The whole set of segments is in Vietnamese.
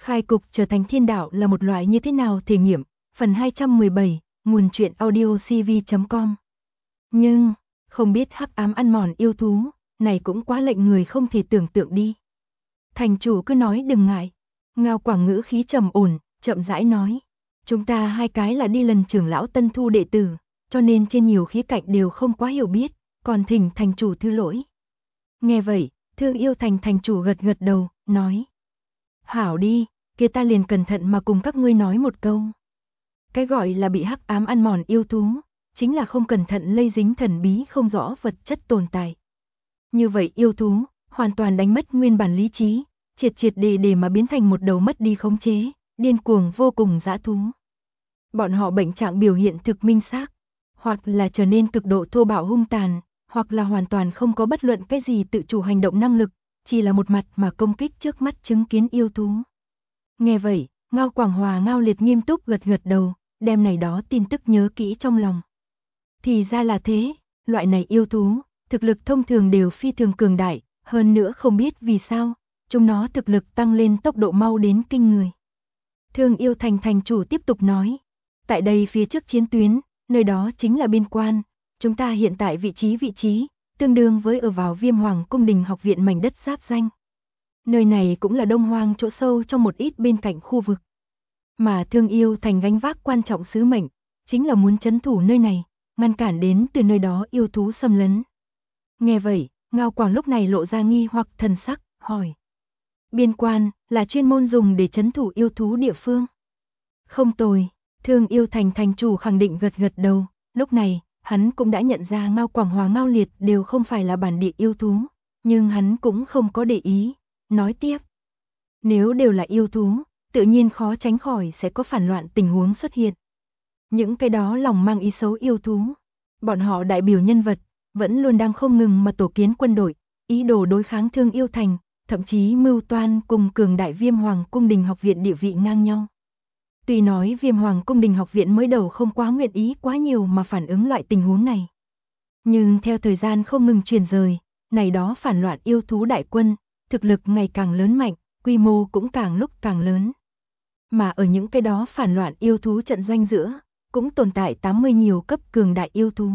Khai cục trở thành thiên đạo là một loại như thế nào thể nghiệm, phần 217, nguồn truyện audio cv.com. Nhưng, không biết hắc ám ăn mòn yêu thú, này cũng quá lệnh người không thể tưởng tượng đi. Thành chủ cứ nói đừng ngại. Ngao Quảng ngữ khí trầm ổn, chậm rãi nói. Chúng ta hai cái là đi lần trưởng lão tân thu đệ tử, cho nên trên nhiều khía cạnh đều không quá hiểu biết, còn thỉnh thành chủ thứ lỗi. Nghe vậy, Thương Yêu Thành thành chủ gật gật đầu, nói. Hảo đi, kia ta liền cẩn thận mà cùng các ngươi nói một câu. Cái gọi là bị hắc ám ăn mòn yêu thú, chính là không cẩn thận lây dính thần bí không rõ vật chất tồn tại. Như vậy yêu thú, hoàn toàn đánh mất nguyên bản lý trí, triệt triệt để mà biến thành một đầu mất đi khống chế, điên cuồng vô cùng dã thú. Bọn họ bệnh trạng biểu hiện thực minh xác, hoặc là trở nên cực độ thô bạo hung tàn, hoặc là hoàn toàn không có bất luận cái gì tự chủ hành động năng lực, chỉ là một mặt mà công kích trước mắt chứng kiến yêu thú. Nghe vậy, Ngao Quảng Hòa Ngao Liệt nghiêm túc gật gật đầu, đem này đó tin tức nhớ kỹ trong lòng. Thì ra là thế, loại này yêu thú, thực lực thông thường đều phi thường cường đại, hơn nữa không biết vì sao, chúng nó thực lực tăng lên tốc độ mau đến kinh người. Thương Yêu Thành thành chủ tiếp tục nói, tại đây phía trước chiến tuyến, nơi đó chính là biên quan, chúng ta hiện tại vị trí, tương đương với ở vào Viêm Hoàng Cung Đình học viện mảnh đất giáp danh. Nơi này cũng là Đông Hoang chỗ sâu trong một ít bên cạnh khu vực. Mà Thương Yêu Thành gánh vác quan trọng sứ mệnh, chính là muốn trấn thủ nơi này, ngăn cản đến từ nơi đó yêu thú xâm lấn. Nghe vậy, Ngao Quảng lúc này lộ ra nghi hoặc thần sắc, hỏi. Biên quan, là chuyên môn dùng để trấn thủ yêu thú địa phương. Không tồi, Thương Yêu Thành thành chủ khẳng định gật gật đầu, lúc này, hắn cũng đã nhận ra Ngao Quảng Hòa Ngao Liệt đều không phải là bản địa yêu thú, nhưng hắn cũng không có để ý, nói tiếp. Nếu đều là yêu thú, tự nhiên khó tránh khỏi sẽ có phản loạn tình huống xuất hiện. Những cái đó lòng mang ý xấu yêu thú, bọn họ đại biểu nhân vật, vẫn luôn đang không ngừng mà tổ kiến quân đội, ý đồ đối kháng Thương Yêu Thành, thậm chí mưu toan cùng cường đại Viêm Hoàng Cung Đình học viện địa vị ngang nhau. Tuy nói Viêm Hoàng Cung Đình học viện mới đầu không quá nguyện ý quá nhiều mà phản ứng loại tình huống này. Nhưng theo thời gian không ngừng truyền rời, này đó phản loạn yêu thú đại quân, thực lực ngày càng lớn mạnh, quy mô cũng càng lúc càng lớn. Mà ở những cái đó phản loạn yêu thú trận doanh giữa, cũng tồn tại 80 nhiều cấp cường đại yêu thú.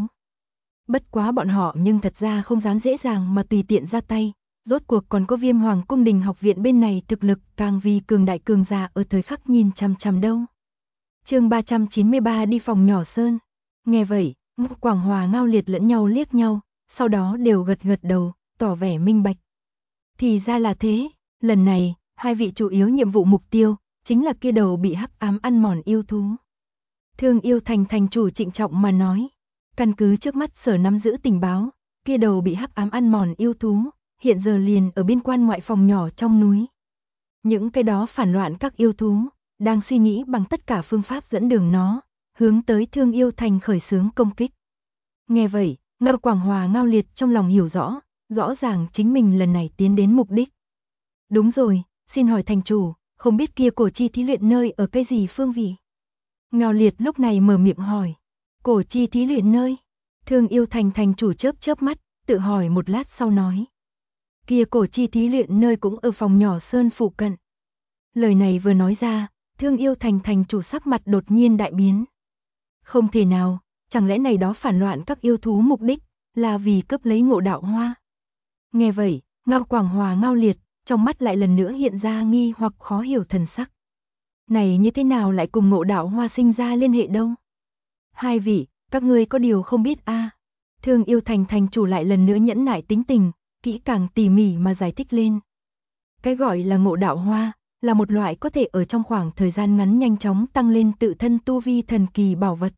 Bất quá bọn họ nhưng thật ra không dám dễ dàng mà tùy tiện ra tay, rốt cuộc còn có Viêm Hoàng Cung Đình học viện bên này thực lực càng vì cường đại cường già ở thời khắc nhìn chằm chằm đâu. Chương 393 đi phòng nhỏ sơn. Nghe vậy, Ngao Quảng Hòa Ngao Liệt lẫn nhau liếc nhau, sau đó đều gật gật đầu, tỏ vẻ minh bạch. Thì ra là thế, lần này, hai vị chủ yếu nhiệm vụ mục tiêu chính là kia đầu bị hắc ám ăn mòn yêu thú. Thương Yêu Thành thành chủ trịnh trọng mà nói, căn cứ trước mắt sở nắm giữ tình báo, kia đầu bị hắc ám ăn mòn yêu thú, hiện giờ liền ở biên quan ngoại phòng nhỏ trong núi. Những cái đó phản loạn các yêu thú, đang suy nghĩ bằng tất cả phương pháp dẫn đường nó, hướng tới Thương Yêu Thành khởi xướng công kích. Nghe vậy, Ngao Quảng Hòa Ngao Liệt trong lòng hiểu rõ, rõ ràng chính mình lần này tiến đến mục đích. Đúng rồi, xin hỏi thành chủ, không biết kia cổ chi thí luyện nơi ở cái gì phương vị? Ngao Liệt lúc này mở miệng hỏi. Cổ chi thí luyện nơi? Thương Yêu Thành thành chủ chớp chớp mắt, tự hỏi một lát sau nói. Kia cổ chi thí luyện nơi cũng ở phòng nhỏ sơn phụ cận. Lời này vừa nói ra, Thương Yêu Thành thành chủ sắc mặt đột nhiên đại biến. Không thể nào, chẳng lẽ này đó phản loạn các yêu thú mục đích là vì cướp lấy Ngộ Đạo Hoa? Nghe vậy, Ngao Quảng Hòa Ngao Liệt, trong mắt lại lần nữa hiện ra nghi hoặc khó hiểu thần sắc. Này như thế nào lại cùng Ngộ Đạo Hoa sinh ra liên hệ đâu? Hai vị, các ngươi có điều không biết a? Thương Yêu Thành thành chủ lại lần nữa nhẫn nại tính tình, kỹ càng tỉ mỉ mà giải thích lên. Cái gọi là Ngộ Đạo Hoa, là một loại có thể ở trong khoảng thời gian ngắn nhanh chóng tăng lên tự thân tu vi thần kỳ bảo vật.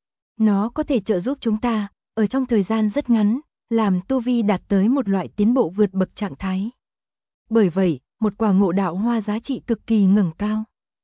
Nó có thể trợ giúp chúng ta, ở trong thời gian rất ngắn, làm tu vi đạt tới một loại tiến bộ vượt bậc trạng thái. Bởi vậy, một quả Ngộ Đạo Hoa giá trị cực kỳ ngẩng cao.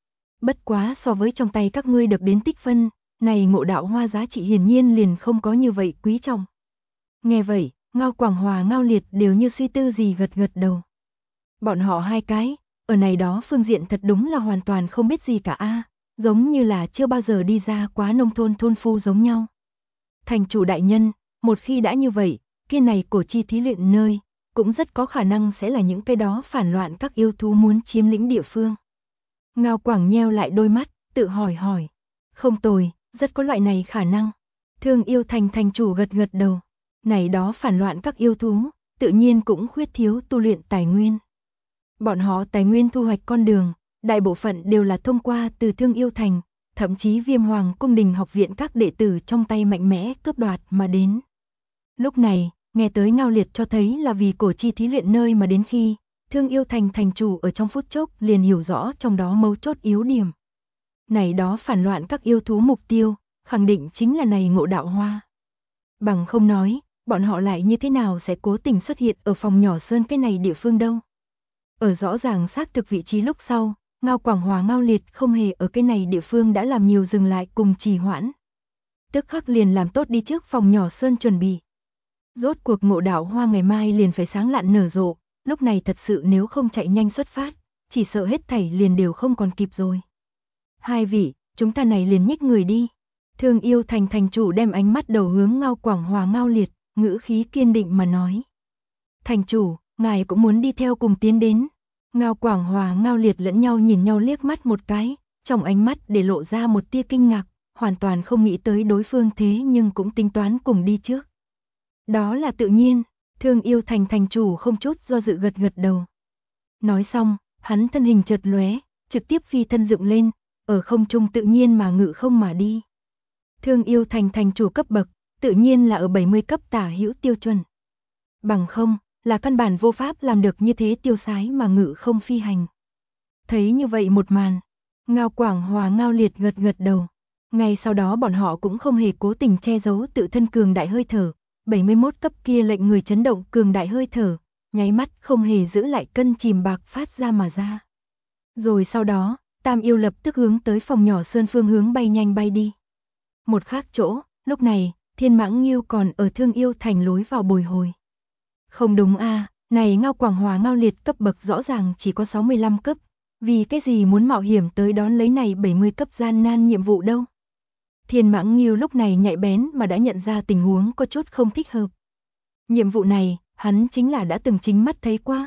Bất quá so với trong tay các ngươi được đến tích phân, này Ngộ Đạo Hoa giá trị hiển nhiên liền không có như vậy quý trọng. Nghe vậy, Ngao Quảng Hòa Ngao Liệt đều như suy tư gì gật gật đầu. Bọn họ hai cái, ở này đó phương diện thật đúng là hoàn toàn không biết gì cả a, giống như là chưa bao giờ đi ra quá nông thôn thôn phu giống nhau. Thành chủ đại nhân, một khi đã như vậy, kia này cổ chi thí luyện nơi, cũng rất có khả năng sẽ là những cái đó phản loạn các yêu thú muốn chiếm lĩnh địa phương. Ngao Quảng nheo lại đôi mắt, tự hỏi. Không tồi, rất có loại này khả năng. Thương Yêu Thành thành chủ gật gật đầu. Này đó phản loạn các yêu thú, tự nhiên cũng khuyết thiếu tu luyện tài nguyên. Bọn họ tài nguyên thu hoạch con đường, đại bộ phận đều là thông qua từ Thương Yêu Thành, thậm chí Viêm Hoàng cung đình học viện các đệ tử trong tay mạnh mẽ cướp đoạt mà đến. Lúc này, nghe tới Ngao Liệt cho thấy là vì cổ chi thí luyện nơi mà đến khi, Thương Yêu Thành thành chủ ở trong phút chốc liền hiểu rõ trong đó mấu chốt yếu điểm. Này đó phản loạn các yêu thú mục tiêu, khẳng định chính là này Ngộ Đạo Hoa. Bằng không nói, bọn họ lại như thế nào sẽ cố tình xuất hiện ở phòng nhỏ sơn cái này địa phương đâu. Ở rõ ràng xác thực vị trí lúc sau, Ngao Quảng Hòa Ngao Liệt không hề ở cái này địa phương đã làm nhiều dừng lại cùng trì hoãn. Tức khắc liền làm tốt đi trước phòng nhỏ sơn chuẩn bị. Rốt cuộc Ngộ Đạo Hoa ngày mai liền phải sáng lạn nở rộ, lúc này thật sự nếu không chạy nhanh xuất phát, chỉ sợ hết thảy liền đều không còn kịp rồi. Hai vị, chúng ta này liền nhích người đi. Thương Yêu Thành thành chủ đem ánh mắt đầu hướng Ngao Quảng Hòa Ngao Liệt, ngữ khí kiên định mà nói. Thành chủ, ngài cũng muốn đi theo cùng tiến đến. Ngao Quảng Hòa Ngao Liệt lẫn nhau nhìn nhau liếc mắt một cái, trong ánh mắt để lộ ra một tia kinh ngạc, hoàn toàn không nghĩ tới đối phương thế nhưng cũng tính toán cùng đi trước. Đó là tự nhiên, Thương Yêu Thành thành chủ không chút do dự gật gật đầu. Nói xong, hắn thân hình chợt lóe, trực tiếp phi thân dựng lên, ở không trung tự nhiên mà ngự không mà đi. Thương Yêu Thành thành chủ cấp bậc, tự nhiên là ở 70 cấp tả hữu tiêu chuẩn. Bằng không, là căn bản vô pháp làm được như thế tiêu sái mà ngự không phi hành. Thấy như vậy một màn, Ngao Quảng Hòa Ngao Liệt gật gật đầu. Ngay sau đó bọn họ cũng không hề cố tình che giấu tự thân cường đại hơi thở, 71 cấp kia lệnh người chấn động cường đại hơi thở, nháy mắt không hề giữ lại cân chìm bạc phát ra mà ra. Rồi sau đó, Tam Yêu lập tức hướng tới phòng nhỏ sơn phương hướng bay nhanh bay đi. Một khác chỗ, lúc này, Thiên Mãng Ngưu còn ở Thương Yêu Thành lối vào bồi hồi. Không đúng a, này Ngao Quảng Hòa Ngao Liệt cấp bậc rõ ràng chỉ có 65 cấp, vì cái gì muốn mạo hiểm tới đón lấy này 70 cấp gian nan nhiệm vụ đâu. Thiên Mãng Ngưu lúc này nhạy bén mà đã nhận ra tình huống có chút không thích hợp. Nhiệm vụ này, hắn chính là đã từng chính mắt thấy qua.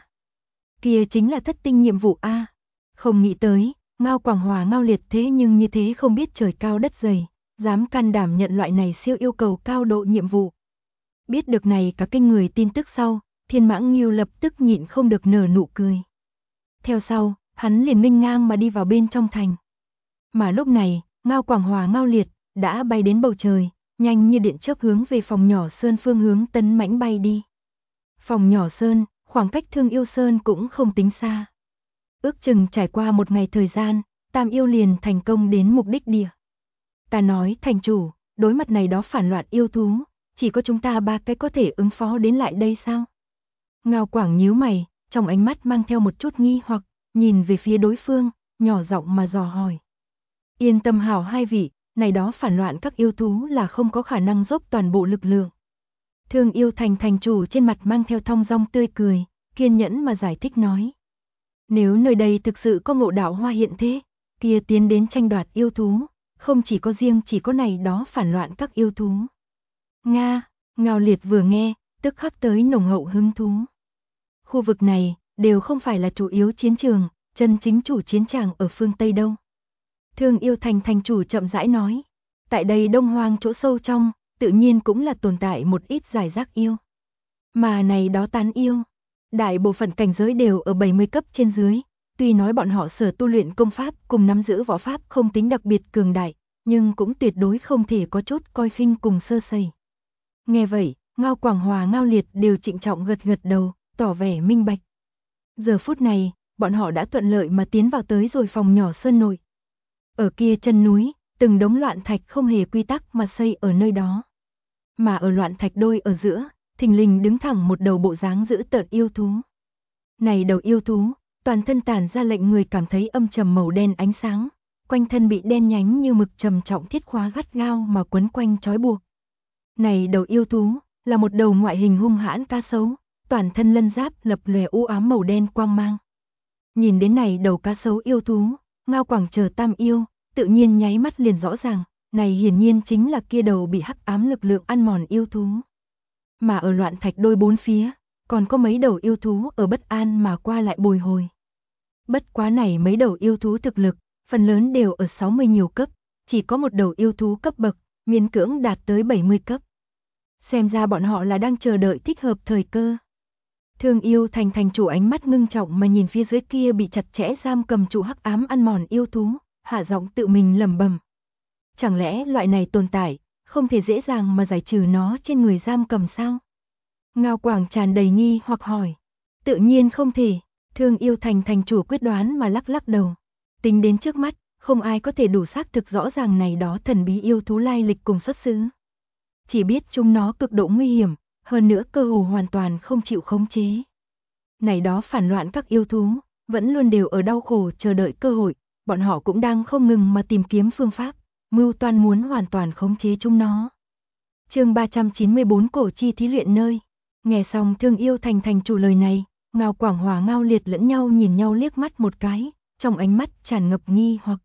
Kia chính là thất tinh nhiệm vụ a. Không nghĩ tới, Ngao Quảng Hòa Ngao Liệt thế nhưng như thế không biết trời cao đất dày, dám can đảm nhận loại này siêu yêu cầu cao độ nhiệm vụ. Biết được này cả kinh người tin tức sau, Thiên Mãng Ngưu lập tức nhịn không được nở nụ cười. Theo sau, hắn liền nghênh ngang mà đi vào bên trong thành. Mà lúc này, Ngao Quảng Hòa Ngao Liệt đã bay đến bầu trời, nhanh như điện chớp hướng về phòng nhỏ sơn phương hướng tấn mãnh bay đi. Phòng nhỏ sơn, khoảng cách Thương Yêu Sơn cũng không tính xa. Ước chừng trải qua một ngày thời gian, Tam Yêu liền thành công đến mục đích địa. Ta nói thành chủ, đối mặt này đó phản loạn yêu thú, chỉ có chúng ta ba cái có thể ứng phó đến lại đây sao? Ngao Quảng nhíu mày, trong ánh mắt mang theo một chút nghi hoặc, nhìn về phía đối phương, nhỏ giọng mà dò hỏi. Yên tâm hảo hai vị, này đó phản loạn các yêu thú là không có khả năng dốc toàn bộ lực lượng. Thương Yêu Thành thành chủ trên mặt mang theo thong dong tươi cười, kiên nhẫn mà giải thích nói. Nếu nơi đây thực sự có Ngộ Đạo Hoa hiện thế, kia tiến đến tranh đoạt yêu thú, không chỉ có riêng chỉ có này đó phản loạn các yêu thú. Nga, Ngao Liệt vừa nghe, tức khắc tới nồng hậu hứng thú. Khu vực này, đều không phải là chủ yếu chiến trường, chân chính chủ chiến tràng ở phương Tây đâu. Thương Yêu Thành thành chủ chậm rãi nói, tại đây Đông Hoang chỗ sâu trong, tự nhiên cũng là tồn tại một ít giải rác yêu. Mà này đó tán yêu, đại bộ phận cảnh giới đều ở 70 cấp trên dưới, tuy nói bọn họ sở tu luyện công pháp cùng nắm giữ võ pháp không tính đặc biệt cường đại, nhưng cũng tuyệt đối không thể có chút coi khinh cùng sơ sẩy. Nghe vậy, Ngao Quảng Hòa Ngao Liệt đều trịnh trọng gật gật đầu, tỏ vẻ minh bạch. Giờ phút này, bọn họ đã thuận lợi mà tiến vào tới rồi phòng nhỏ sơn nội. Ở kia chân núi, từng đống loạn thạch không hề quy tắc mà xây ở nơi đó. Mà ở loạn thạch đôi ở giữa, thình lình đứng thẳng một đầu bộ dáng dữ tợn yêu thú. Này đầu yêu thú, toàn thân tản ra lệnh người cảm thấy âm trầm màu đen ánh sáng, quanh thân bị đen nhánh như mực trầm trọng thiết khóa gắt gao mà quấn quanh trói buộc. Này đầu yêu thú, là một đầu ngoại hình hung hãn cá sấu, toàn thân lân giáp lập lòe u ám màu đen quang mang. Nhìn đến này đầu cá sấu yêu thú, Ngao Quảng chờ Tam Yêu, tự nhiên nháy mắt liền rõ ràng, này hiển nhiên chính là kia đầu bị hắc ám lực lượng ăn mòn yêu thú. Mà ở loạn thạch đôi bốn phía, còn có mấy đầu yêu thú ở bất an mà qua lại bồi hồi. Bất quá này mấy đầu yêu thú thực lực, phần lớn đều ở 60 nhiều cấp, chỉ có một đầu yêu thú cấp bậc, miễn cưỡng đạt tới 70 cấp. Xem ra bọn họ là đang chờ đợi thích hợp thời cơ. Thương Yêu Thành thành chủ ánh mắt ngưng trọng mà nhìn phía dưới kia bị chặt chẽ giam cầm trụ hắc ám ăn mòn yêu thú, hạ giọng tự mình lẩm bẩm. Chẳng lẽ loại này tồn tại, không thể dễ dàng mà giải trừ nó trên người giam cầm sao? Ngao Quảng tràn đầy nghi hoặc hỏi. Tự nhiên không thể, Thương Yêu Thành thành chủ quyết đoán mà lắc lắc đầu. Tính đến trước mắt, không ai có thể đủ xác thực rõ ràng này đó thần bí yêu thú lai lịch cùng xuất xứ. Chỉ biết chúng nó cực độ nguy hiểm, hơn nữa cơ hồ hoàn toàn không chịu khống chế. Này đó phản loạn các yêu thú, vẫn luôn đều ở đau khổ chờ đợi cơ hội, bọn họ cũng đang không ngừng mà tìm kiếm phương pháp, mưu toan muốn hoàn toàn khống chế chúng nó. Chương 394 Cổ chi thí luyện nơi. Nghe xong Thương Yêu Thành thành chủ lời này, Ngao Quảng Hòa Ngao Liệt lẫn nhau nhìn nhau liếc mắt một cái, trong ánh mắt tràn ngập nghi hoặc.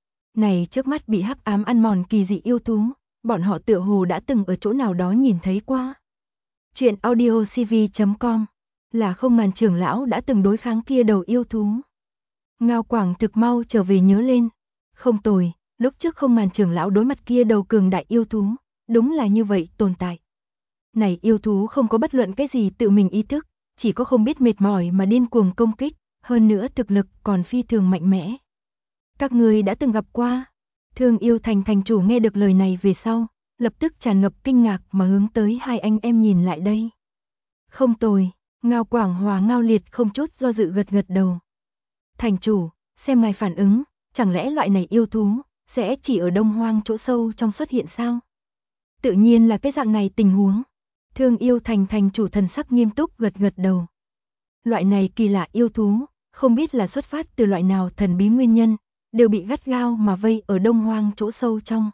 Này trước mắt bị hắc ám ăn mòn kỳ dị yêu thú, bọn họ tựa hồ đã từng ở chỗ nào đó nhìn thấy qua. Chuyện audiocv.com là không ngàn trưởng lão đã từng đối kháng kia đầu yêu thú. Ngao Quảng thực mau trở về nhớ lên. Không tồi, lúc trước không ngàn trưởng lão đối mặt kia đầu cường đại yêu thú, đúng là như vậy tồn tại. Này yêu thú không có bất luận cái gì tự mình ý thức, chỉ có không biết mệt mỏi mà điên cuồng công kích, hơn nữa thực lực còn phi thường mạnh mẽ. Các người đã từng gặp qua. Thương Yêu Thành thành chủ nghe được lời này về sau, lập tức tràn ngập kinh ngạc mà hướng tới hai anh em nhìn lại đây. Không tồi, Ngao Quảng Hòa Ngao Liệt không chút do dự gật gật đầu. Thành chủ, xem ngài phản ứng, chẳng lẽ loại này yêu thú sẽ chỉ ở Đông Hoang chỗ sâu trong xuất hiện sao? Tự nhiên là cái dạng này tình huống. Thương Yêu Thành thành chủ thần sắc nghiêm túc gật gật đầu. Loại này kỳ lạ yêu thú, không biết là xuất phát từ loại nào thần bí nguyên nhân, đều bị gắt gao mà vây ở Đông Hoang chỗ sâu trong.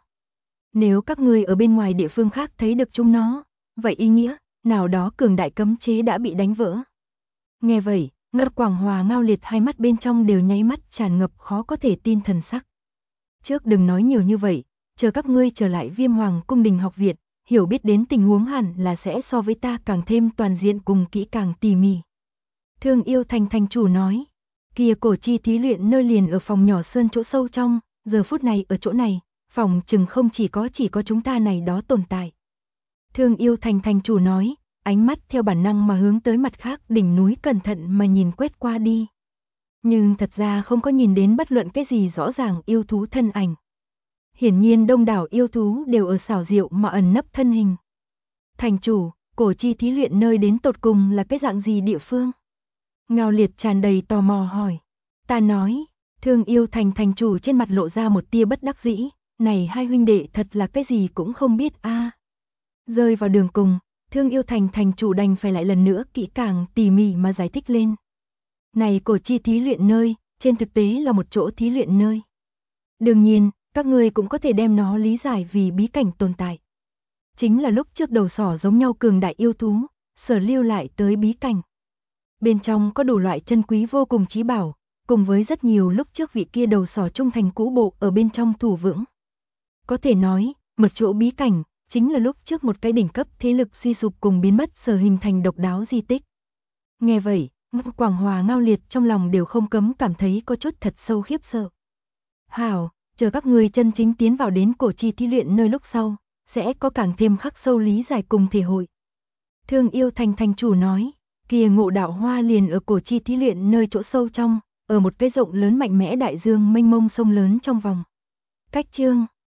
Nếu các ngươi ở bên ngoài địa phương khác thấy được chúng nó, vậy ý nghĩa, nào đó cường đại cấm chế đã bị đánh vỡ. Nghe vậy, Ngao Quảng Hòa Ngao Liệt hai mắt bên trong đều nháy mắt tràn ngập khó có thể tin thần sắc. Trước đừng nói nhiều như vậy, chờ các ngươi trở lại Viêm Hoàng Cung Đình học viện, hiểu biết đến tình huống hẳn là sẽ so với ta càng thêm toàn diện cùng kỹ càng tỉ mỉ. Thương Yêu Thành thành chủ nói, kia cổ chi thí luyện nơi liền ở phòng nhỏ sơn chỗ sâu trong, giờ phút này ở chỗ này, phòng chừng không chỉ có chúng ta này đó tồn tại. Thương Yêu Thành thành chủ nói, ánh mắt theo bản năng mà hướng tới mặt khác đỉnh núi cẩn thận mà nhìn quét qua đi. Nhưng thật ra không có nhìn đến bất luận cái gì rõ ràng yêu thú thân ảnh. Hiển nhiên đông đảo yêu thú đều ở xảo diệu mà ẩn nấp thân hình. Thành chủ, cổ chi thí luyện nơi đến tột cùng là cái dạng gì địa phương? Ngao Liệt tràn đầy tò mò hỏi. Ta nói, Thương Yêu Thành thành chủ trên mặt lộ ra một tia bất đắc dĩ, này hai huynh đệ thật là cái gì cũng không biết a. Rơi vào đường cùng, Thương Yêu Thành thành chủ đành phải lại lần nữa kỹ càng tỉ mỉ mà giải thích lên. Này cổ chi thí luyện nơi, trên thực tế là một chỗ thí luyện nơi. Đương nhiên, các người cũng có thể đem nó lý giải vì bí cảnh tồn tại. Chính là lúc trước đầu sỏ giống nhau cường đại yêu thú, sở lưu lại tới bí cảnh. Bên trong có đủ loại chân quý vô cùng chí bảo, cùng với rất nhiều lúc trước vị kia đầu sỏ trung thành cũ bộ ở bên trong thủ vững. Có thể nói, một chỗ bí cảnh, chính là lúc trước một cái đỉnh cấp thế lực suy sụp cùng biến mất sở hình thành độc đáo di tích. Nghe vậy, Ngao Quảng Hòa Ngao Liệt trong lòng đều không cấm cảm thấy có chút thật sâu khiếp sợ. Hảo, chờ các người chân chính tiến vào đến cổ chi thí luyện nơi lúc sau, sẽ có càng thêm khắc sâu lý giải cùng thể hội. Thương Yêu Thành thành chủ nói, kia Ngộ Đạo Hoa liền ở cổ chi thí luyện nơi chỗ sâu trong, ở một cái rộng lớn mạnh mẽ đại dương mênh mông sông lớn trong vòng. Cách chương